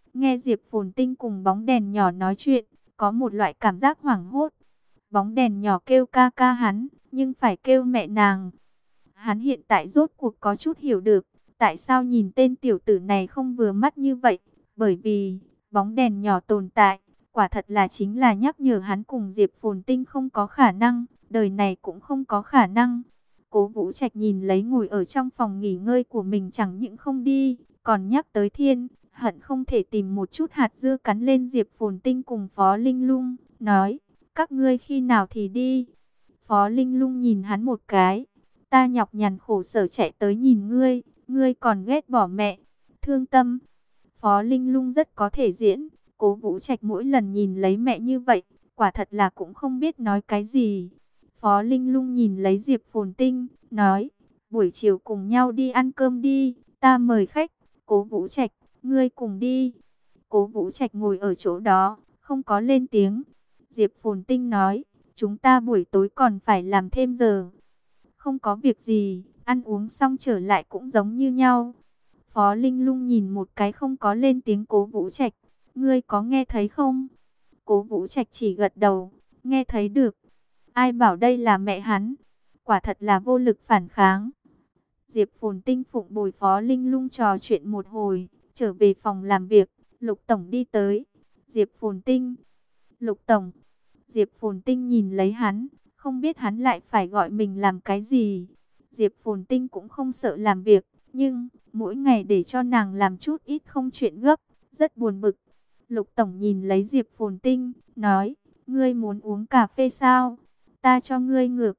Nghe Diệp Phồn Tinh cùng bóng đèn nhỏ nói chuyện, có một loại cảm giác hoảng hốt. Bóng đèn nhỏ kêu ca ca hắn, nhưng phải kêu mẹ nàng. Hắn hiện tại rốt cuộc có chút hiểu được, tại sao nhìn tên tiểu tử này không vừa mắt như vậy. Bởi vì, bóng đèn nhỏ tồn tại, quả thật là chính là nhắc nhở hắn cùng Diệp Phồn Tinh không có khả năng, đời này cũng không có khả năng. Cố Vũ Trạch nhìn lấy ngồi ở trong phòng nghỉ ngơi của mình chẳng những không đi, còn nhắc tới thiên, hận không thể tìm một chút hạt dưa cắn lên Diệp Phồn Tinh cùng Phó Linh Lung, nói, các ngươi khi nào thì đi. Phó Linh Lung nhìn hắn một cái, ta nhọc nhằn khổ sở chạy tới nhìn ngươi, ngươi còn ghét bỏ mẹ, thương tâm. Phó Linh Lung rất có thể diễn, Cố Vũ Trạch mỗi lần nhìn lấy mẹ như vậy, quả thật là cũng không biết nói cái gì. Phó Linh Lung nhìn lấy Diệp Phồn Tinh, nói, buổi chiều cùng nhau đi ăn cơm đi, ta mời khách. Cố Vũ Trạch, ngươi cùng đi. Cố Vũ Trạch ngồi ở chỗ đó, không có lên tiếng. Diệp Phồn Tinh nói, chúng ta buổi tối còn phải làm thêm giờ. Không có việc gì, ăn uống xong trở lại cũng giống như nhau. Phó Linh Lung nhìn một cái không có lên tiếng Cố Vũ Trạch, ngươi có nghe thấy không? Cố Vũ Trạch chỉ gật đầu, nghe thấy được. Ai bảo đây là mẹ hắn? Quả thật là vô lực phản kháng. Diệp Phồn Tinh phụng bồi Phó Linh Lung trò chuyện một hồi, trở về phòng làm việc, Lục Tổng đi tới. Diệp Phồn Tinh, Lục Tổng. Diệp Phồn Tinh nhìn lấy hắn, không biết hắn lại phải gọi mình làm cái gì. Diệp Phồn Tinh cũng không sợ làm việc, nhưng mỗi ngày để cho nàng làm chút ít không chuyện gấp, rất buồn bực. Lục Tổng nhìn lấy Diệp Phồn Tinh, nói, ngươi muốn uống cà phê sao? Ta cho ngươi ngược.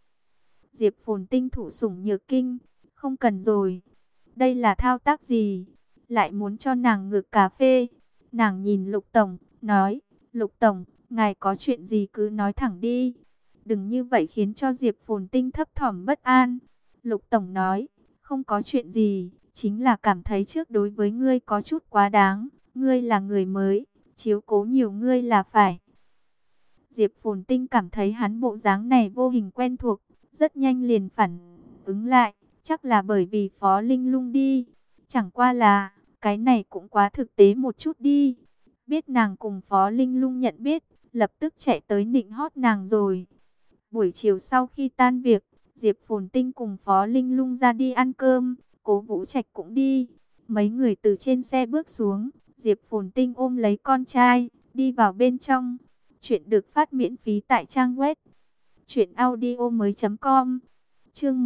Diệp Phồn Tinh thụ sủng nhược kinh, không cần rồi. Đây là thao tác gì? Lại muốn cho nàng ngược cà phê. Nàng nhìn Lục Tổng, nói, Lục Tổng, ngài có chuyện gì cứ nói thẳng đi. Đừng như vậy khiến cho Diệp Phồn Tinh thấp thỏm bất an. Lục Tổng nói, không có chuyện gì, chính là cảm thấy trước đối với ngươi có chút quá đáng. Ngươi là người mới, chiếu cố nhiều ngươi là phải. Diệp Phồn Tinh cảm thấy hắn bộ dáng này vô hình quen thuộc, rất nhanh liền phản ứng lại, chắc là bởi vì Phó Linh Lung đi. Chẳng qua là, cái này cũng quá thực tế một chút đi. Biết nàng cùng Phó Linh Lung nhận biết, lập tức chạy tới nịnh hót nàng rồi. Buổi chiều sau khi tan việc, Diệp Phồn Tinh cùng Phó Linh Lung ra đi ăn cơm, Cố Vũ Trạch cũng đi. Mấy người từ trên xe bước xuống, Diệp Phồn Tinh ôm lấy con trai, đi vào bên trong. Chuyện được phát miễn phí tại trang web truyệnaudiomoi.com. Chương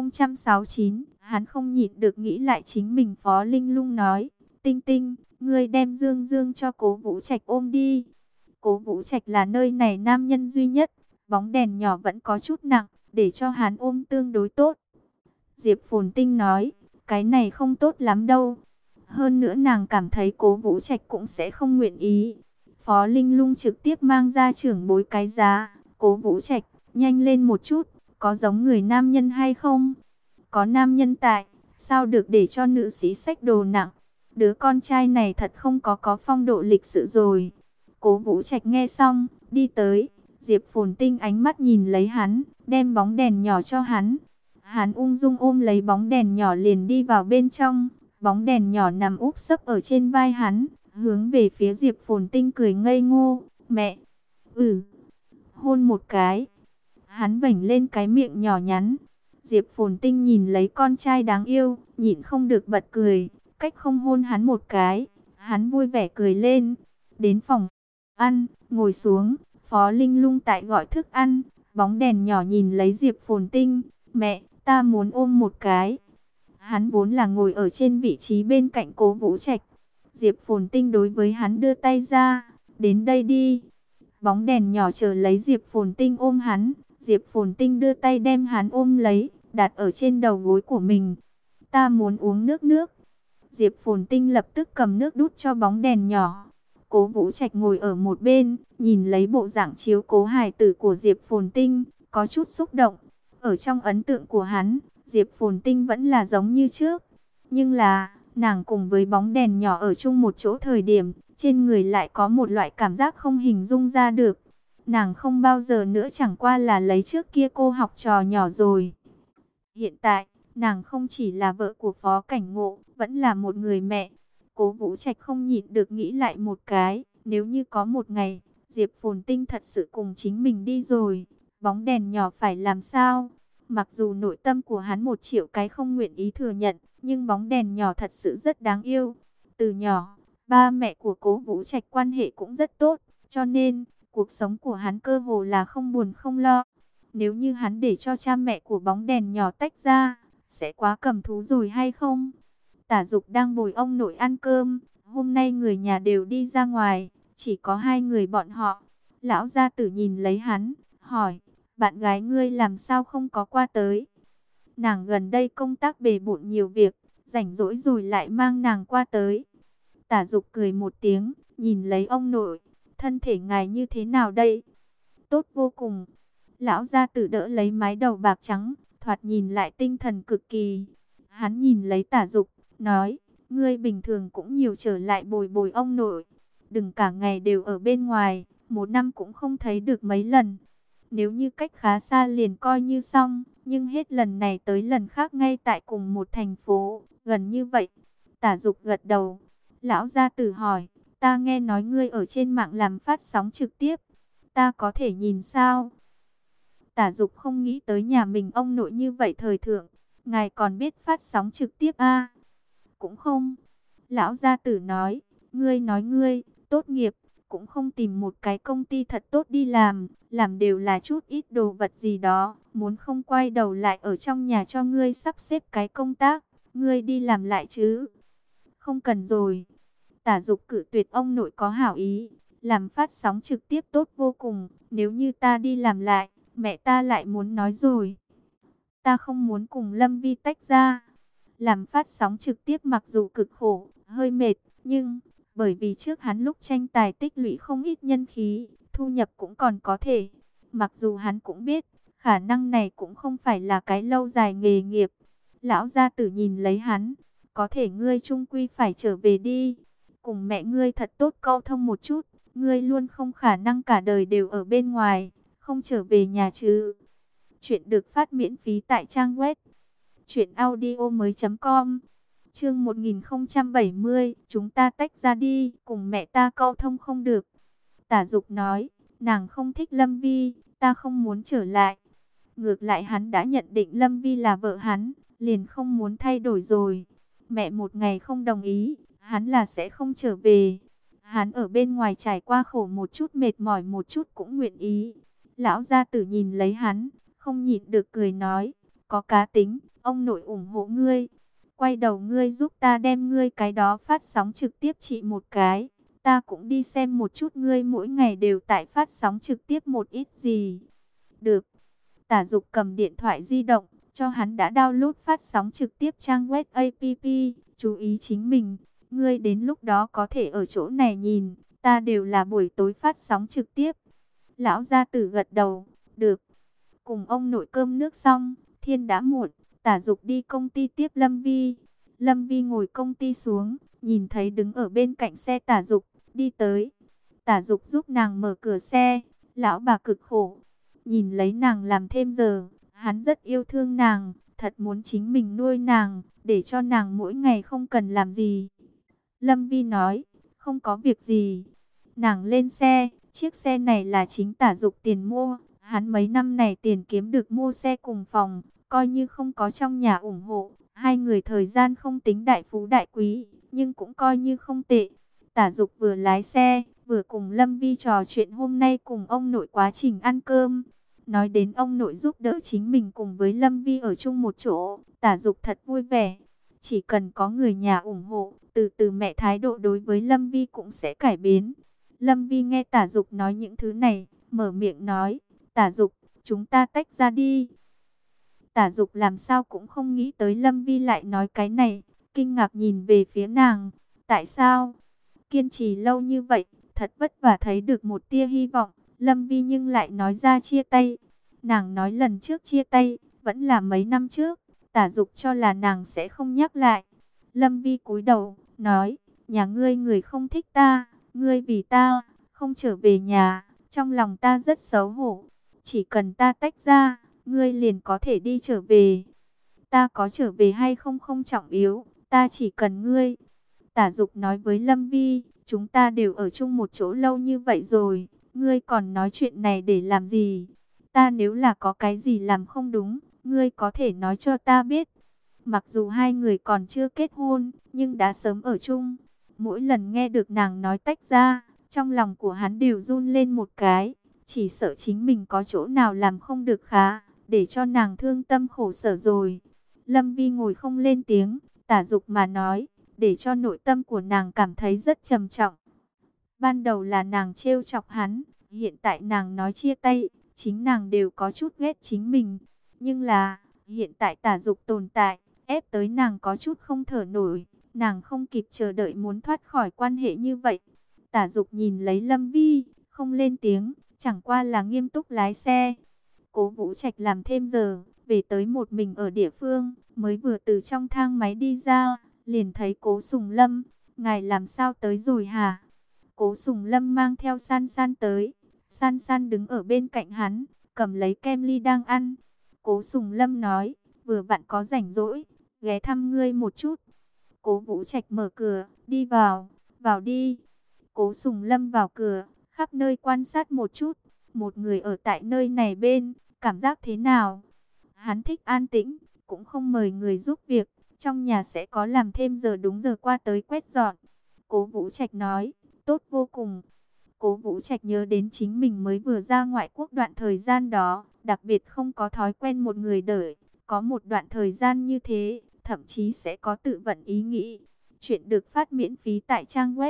1069, hắn không nhịn được nghĩ lại chính mình. Phó Linh Lung nói, Tinh Tinh, ngươi đem Dương Dương cho Cố Vũ Trạch ôm đi. Cố Vũ Trạch là nơi này nam nhân duy nhất, bóng đèn nhỏ vẫn có chút nặng, để cho hắn ôm tương đối tốt. Diệp Phồn Tinh nói, cái này không tốt lắm đâu. Hơn nữa nàng cảm thấy Cố Vũ Trạch cũng sẽ không nguyện ý. Phó Linh Lung trực tiếp mang ra trưởng bối cái giá. Cố Vũ Trạch, nhanh lên một chút, có giống người nam nhân hay không? Có nam nhân tại, sao được để cho nữ sĩ xách đồ nặng? Đứa con trai này thật không có phong độ lịch sự rồi. Cố Vũ Trạch nghe xong, đi tới. Diệp Phồn Tinh ánh mắt nhìn lấy hắn, đem bóng đèn nhỏ cho hắn. Hắn ung dung ôm lấy bóng đèn nhỏ liền đi vào bên trong. Bóng đèn nhỏ nằm úp sấp ở trên vai hắn, hướng về phía Diệp Phồn Tinh cười ngây ngô, mẹ, hôn một cái. Hắn vểnh lên cái miệng nhỏ nhắn. Diệp Phồn Tinh nhìn lấy con trai đáng yêu, nhịn không được bật cười, cách không hôn hắn một cái. Hắn vui vẻ cười lên, đến phòng ăn, ngồi xuống, Phó Linh Lung tại gọi thức ăn. Bóng đèn nhỏ nhìn lấy Diệp Phồn Tinh, mẹ, ta muốn ôm một cái. Hắn vốn là ngồi ở trên vị trí bên cạnh Cố Vũ Trạch. Diệp Phồn Tinh đối với hắn đưa tay ra, đến đây đi. Bóng đèn nhỏ chờ lấy Diệp Phồn Tinh ôm hắn. Diệp Phồn Tinh đưa tay đem hắn ôm lấy, đặt ở trên đầu gối của mình. Ta muốn uống nước. Diệp Phồn Tinh lập tức cầm nước đút cho bóng đèn nhỏ. Cố Vũ Trạch ngồi ở một bên, nhìn lấy bộ dạng chiếu cố hài tử của Diệp Phồn Tinh, có chút xúc động. Ở trong ấn tượng của hắn, Diệp Phồn Tinh vẫn là giống như trước. Nhưng là, nàng cùng với bóng đèn nhỏ ở chung một chỗ thời điểm, trên người lại có một loại cảm giác không hình dung ra được. Nàng không bao giờ nữa chẳng qua là lấy trước kia cô học trò nhỏ rồi. Hiện tại, nàng không chỉ là vợ của Phó Cảnh Ngộ, vẫn là một người mẹ. Cố Vũ Trạch không nhịn được nghĩ lại một cái, nếu như có một ngày, Diệp Phồn Tinh thật sự cùng chính mình đi rồi, bóng đèn nhỏ phải làm sao? Mặc dù nội tâm của hắn 1 triệu cái không nguyện ý thừa nhận, nhưng bóng đèn nhỏ thật sự rất đáng yêu. Từ nhỏ, ba mẹ của Cố Vũ Trạch quan hệ cũng rất tốt, cho nên cuộc sống của hắn cơ hồ là không buồn không lo. Nếu như hắn để cho cha mẹ của bóng đèn nhỏ tách ra, sẽ quá cầm thú rồi hay không? Tả Dục đang bồi ông nội ăn cơm, hôm nay người nhà đều đi ra ngoài, chỉ có 2 người bọn họ. Lão gia tử nhìn lấy hắn, hỏi, bạn gái ngươi làm sao không có qua tới? Nàng gần đây công tác bề bộn nhiều việc, rảnh rỗi rồi lại mang nàng qua tới. Tả Dục cười một tiếng, nhìn lấy ông nội, thân thể ngài như thế nào đây? Tốt vô cùng. Lão gia tử đỡ lấy mái đầu bạc trắng, thoạt nhìn lại tinh thần cực kỳ. Hắn nhìn lấy Tả Dục, nói, ngươi bình thường cũng nhiều trở lại bồi bồi ông nội. Đừng cả ngày đều ở bên ngoài, 1 năm cũng không thấy được mấy lần. Nếu như cách khá xa liền coi như xong, nhưng hết lần này tới lần khác ngay tại cùng một thành phố, gần như vậy. Tả Dục gật đầu. Lão gia tử hỏi, ta nghe nói ngươi ở trên mạng làm phát sóng trực tiếp, ta có thể nhìn sao? Tả Dục không nghĩ tới nhà mình ông nội như vậy thời thượng, ngài còn biết phát sóng trực tiếp à? Cũng không. Lão gia tử nói, ngươi, tốt nghiệp, cũng không tìm một cái công ty thật tốt đi làm đều là chút ít đồ vật gì đó, muốn không quay đầu lại ở trong nhà cho ngươi sắp xếp cái công tác, ngươi đi làm lại chứ. Không cần rồi. Tả Dục cự tuyệt ông nội có hảo ý, làm phát sóng trực tiếp tốt vô cùng, nếu như ta đi làm lại, mẹ ta lại muốn nói rồi. Ta không muốn cùng Lâm Vi tách ra. Làm phát sóng trực tiếp mặc dù cực khổ, hơi mệt, nhưng bởi vì trước hắn lúc tranh tài tích lũy không ít nhân khí, thu nhập cũng còn có thể. Mặc dù hắn cũng biết, khả năng này cũng không phải là cái lâu dài nghề nghiệp. Lão gia tử nhìn lấy hắn, có thể ngươi chung quy phải trở về đi. Cùng mẹ ngươi thật tốt câu thông một chút, ngươi luôn không khả năng cả đời đều ở bên ngoài, không trở về nhà chứ. Chuyện được phát miễn phí tại trang web truyệnaudiomoi.com. Chương 1070, chúng ta tách ra đi, cùng mẹ ta câu thông không được. Tả Dục nói, nàng không thích Lâm Vi, ta không muốn trở lại. Ngược lại hắn đã nhận định Lâm Vi là vợ hắn, liền không muốn thay đổi rồi. Mẹ một ngày không đồng ý, hắn là sẽ không trở về. Hắn ở bên ngoài trải qua khổ một chút, mệt mỏi một chút cũng nguyện ý. Lão gia tử nhìn lấy hắn, không nhịn được cười nói, có cá tính, ông nội ủng hộ ngươi. Quay đầu ngươi giúp ta đem ngươi cái đó phát sóng trực tiếp trị một cái. Ta cũng đi xem một chút ngươi mỗi ngày đều tại phát sóng trực tiếp một ít gì. Được. Tả Dục cầm điện thoại di động, cho hắn đã download phát sóng trực tiếp trang web app. Chú ý chính mình, ngươi đến lúc đó có thể ở chỗ này nhìn, ta đều là buổi tối phát sóng trực tiếp. Lão gia tử gật đầu, được. Cùng ông nội cơm nước xong, thiên đã muộn, Tả Dục đi công ty tiếp Lâm Vi. Lâm Vi ngồi công ty xuống, nhìn thấy đứng ở bên cạnh xe Tả Dục, đi tới. Tả Dục giúp nàng mở cửa xe, lão bà cực khổ. Nhìn lấy nàng làm thêm giờ, hắn rất yêu thương nàng, thật muốn chính mình nuôi nàng, để cho nàng mỗi ngày không cần làm gì. Lâm Vi nói, không có việc gì. Nàng lên xe, chiếc xe này là chính Tả Dục tiền mua. Hắn mấy năm này tiền kiếm được mua xe cùng phòng, coi như không có trong nhà ủng hộ. 2 người thời gian không tính đại phú đại quý, nhưng cũng coi như không tệ. Tả Dục vừa lái xe, vừa cùng Lâm Vi trò chuyện hôm nay cùng ông nội quá trình ăn cơm. Nói đến ông nội giúp đỡ chính mình cùng với Lâm Vi ở chung một chỗ, Tả Dục thật vui vẻ. Chỉ cần có người nhà ủng hộ, từ từ mẹ thái độ đối với Lâm Vi cũng sẽ cải biến. Lâm Vi nghe Tả Dục nói những thứ này, mở miệng nói, Tả Dục, chúng ta tách ra đi. Tả Dục làm sao cũng không nghĩ tới Lâm Vi lại nói cái này, kinh ngạc nhìn về phía nàng. Tại sao? Kiên trì lâu như vậy, thật vất vả thấy được một tia hy vọng, Lâm Vi nhưng lại nói ra chia tay. Nàng nói lần trước chia tay, vẫn là mấy năm trước, Tả Dục cho là nàng sẽ không nhắc lại. Lâm Vi cúi đầu, nói, nhà ngươi người không thích ta, ngươi vì ta, không trở về nhà, trong lòng ta rất xấu hổ. Chỉ cần ta tách ra, ngươi liền có thể đi trở về. Ta có trở về hay không không trọng yếu, ta chỉ cần ngươi. Tả Dục nói với Lâm Vi, chúng ta đều ở chung một chỗ lâu như vậy rồi, ngươi còn nói chuyện này để làm gì? Ta nếu là có cái gì làm không đúng, ngươi có thể nói cho ta biết. Mặc dù hai người còn chưa kết hôn, nhưng đã sớm ở chung. Mỗi lần nghe được nàng nói tách ra, trong lòng của hắn đều run lên một cái, chỉ sợ chính mình có chỗ nào làm không được khá, để cho nàng thương tâm khổ sở rồi. Lâm Vi ngồi không lên tiếng, Tả Dục mà nói, để cho nội tâm của nàng cảm thấy rất trầm trọng. Ban đầu là nàng trêu chọc hắn, hiện tại nàng nói chia tay, chính nàng đều có chút ghét chính mình. Nhưng là, hiện tại Tả Dục tồn tại, ép tới nàng có chút không thở nổi, nàng không kịp chờ đợi muốn thoát khỏi quan hệ như vậy. Tả Dục nhìn lấy Lâm Vi, không lên tiếng, chẳng qua là nghiêm túc lái xe. Cố Vũ Trạch làm thêm giờ, về tới một mình ở địa phương, mới vừa từ trong thang máy đi ra, liền thấy Cố Sùng Lâm. Ngài làm sao tới rồi hả? Cố Sùng Lâm mang theo San San tới. San San đứng ở bên cạnh hắn, cầm lấy kem ly đang ăn. Cố Sùng Lâm nói, vừa vặn có rảnh rỗi, ghé thăm ngươi một chút. Cố Vũ Trạch mở cửa, đi vào, vào đi. Cố Sùng Lâm vào cửa, khắp nơi quan sát một chút. Một người ở tại nơi này bên, cảm giác thế nào? Hắn thích an tĩnh, cũng không mời người giúp việc. Trong nhà sẽ có làm thêm giờ đúng giờ qua tới quét dọn. Cố Vũ Trạch nói, tốt vô cùng. Cố Vũ Trạch nhớ đến chính mình mới vừa ra ngoại quốc đoạn thời gian đó, đặc biệt không có thói quen một người đợi. Có một đoạn thời gian như thế, thậm chí sẽ có tự vận ý nghĩ. Chuyện được phát miễn phí tại trang web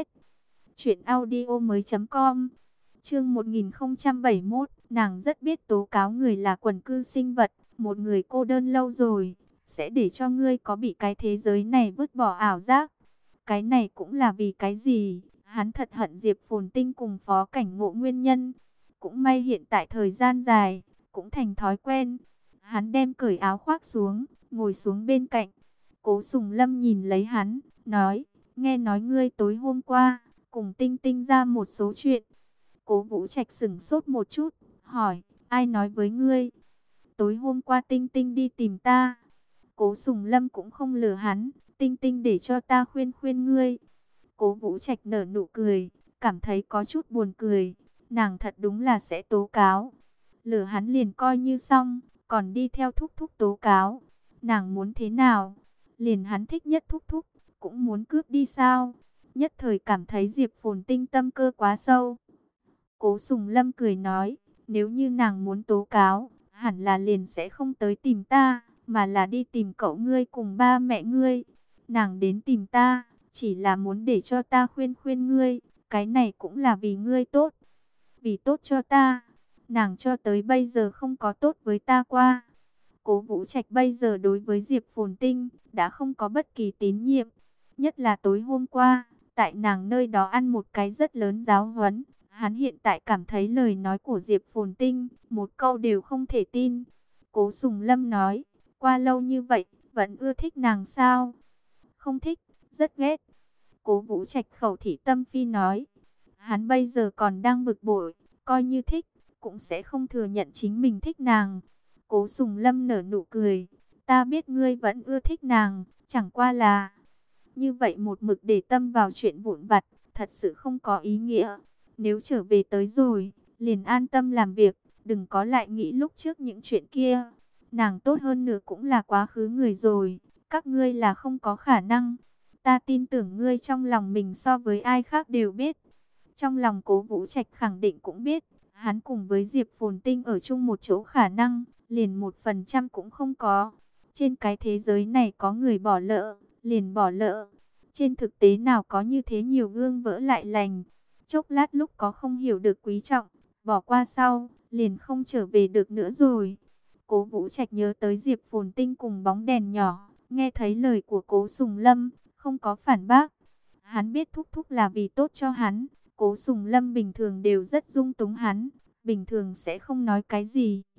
truyệnaudiomoi.com. Chương 1071, nàng rất biết tố cáo người là quần cư sinh vật, một người cô đơn lâu rồi, sẽ để cho ngươi có bị cái thế giới này vứt bỏ ảo giác. Cái này cũng là vì cái gì? Hắn thật hận Diệp Phồn Tinh cùng Phó Cảnh Ngộ nguyên nhân. Cũng may hiện tại thời gian dài, cũng thành thói quen. Hắn đem cởi áo khoác xuống, ngồi xuống bên cạnh. Cố Sùng Lâm nhìn lấy hắn, nói, nghe nói ngươi tối hôm qua, cùng Tinh Tinh ra một số chuyện. Cố Vũ Trạch sững sốt một chút, hỏi, ai nói với ngươi? Tối hôm qua Tinh Tinh đi tìm ta. Cố Sùng Lâm cũng không lừa hắn, Tinh Tinh để cho ta khuyên khuyên ngươi. Cố Vũ Trạch nở nụ cười, cảm thấy có chút buồn cười. Nàng thật đúng là sẽ tố cáo. Lừa hắn liền coi như xong, còn đi theo thúc thúc tố cáo. Nàng muốn thế nào? Liền hắn thích nhất thúc thúc, cũng muốn cướp đi sao? Nhất thời cảm thấy Diệp Phồn Tinh tâm cơ quá sâu. Cố Sùng Lâm cười nói, nếu như nàng muốn tố cáo, hẳn là liền sẽ không tới tìm ta, mà là đi tìm cậu ngươi cùng ba mẹ ngươi. Nàng đến tìm ta, chỉ là muốn để cho ta khuyên khuyên ngươi, cái này cũng là vì ngươi tốt. Vì tốt cho ta, nàng cho tới bây giờ không có tốt với ta qua. Cố Vũ Trạch bây giờ đối với Diệp Phồn Tinh, đã không có bất kỳ tín nhiệm. Nhất là tối hôm qua, tại nàng nơi đó ăn một cái rất lớn giáo huấn. Hắn hiện tại cảm thấy lời nói của Diệp Phồn Tinh, một câu đều không thể tin. Cố Sùng Lâm nói, qua lâu như vậy, vẫn ưa thích nàng sao? Không thích, rất ghét. Cố Vũ Trạch khẩu thị tâm phi nói, hắn bây giờ còn đang bực bội, coi như thích, cũng sẽ không thừa nhận chính mình thích nàng. Cố Sùng Lâm nở nụ cười, ta biết ngươi vẫn ưa thích nàng, chẳng qua là như vậy một mực để tâm vào chuyện vụn vặt, thật sự không có ý nghĩa. Nếu trở về tới rồi, liền an tâm làm việc, đừng có lại nghĩ lúc trước những chuyện kia. Nàng tốt hơn nữa cũng là quá khứ người rồi, các ngươi là không có khả năng. Ta tin tưởng ngươi trong lòng mình so với ai khác đều biết. Trong lòng Cố Vũ Trạch khẳng định cũng biết, hắn cùng với Diệp Phồn Tinh ở chung một chỗ khả năng, liền 1% cũng không có. Trên cái thế giới này có người bỏ lỡ, liền bỏ lỡ. Trên thực tế nào có như thế nhiều gương vỡ lại lành. Chốc lát lúc có không hiểu được quý trọng, bỏ qua sau, liền không trở về được nữa rồi. Cố Vũ Trạch nhớ tới Diệp Phồn Tinh cùng bóng đèn nhỏ, nghe thấy lời của Cố Sùng Lâm, không có phản bác. Hắn biết thúc thúc là vì tốt cho hắn. Cố Sùng Lâm bình thường đều rất dung túng hắn, bình thường sẽ không nói cái gì.